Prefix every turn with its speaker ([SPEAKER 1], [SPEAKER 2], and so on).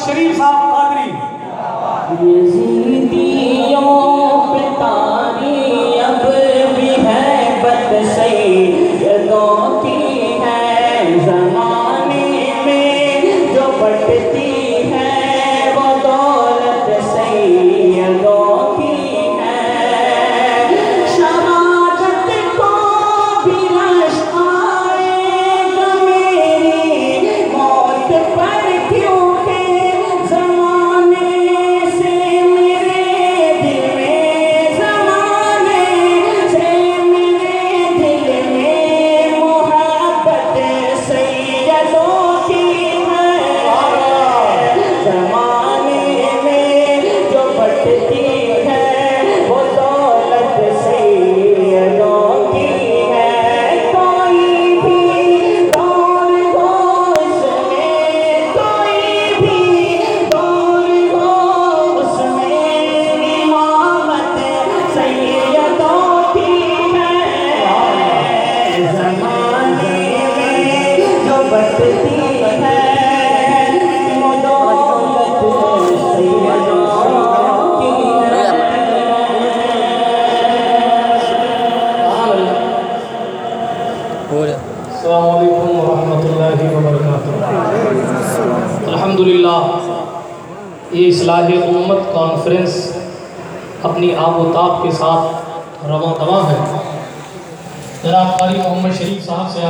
[SPEAKER 1] شریف صاحب قادری.
[SPEAKER 2] یزیدیوں پہ تاری اب بھی ہے بد سیدوں کی ہے، زمانے میں جو بٹتی ہے وہ دولت سیدوں کی ہے. شہادت کو بھی رش آئے گا میری موت پر، کیونکہ زمانے سے میرے دل میں، زمانے سے میرے دل میں محبت سیدوں کی ہے. زمانے میں جو بٹتی ہے وہ دولت سیدوں کی ہے. کوئی بھی دور ہو اس میں، کوئی بھی دور ہو اس میں، امامت سیدوں کی ہے. زمانے میں جو بٹتی ہے وہ دولت سیدوں کی ہے.
[SPEAKER 1] السلام علیکم ورحمۃ اللہ وبرکاتہ. الحمدللہ یہ اصلاح امت کانفرنس اپنی آب و تاب کے ساتھ رواں دواں ہے. جناب قاری محمد شریف صاحب سے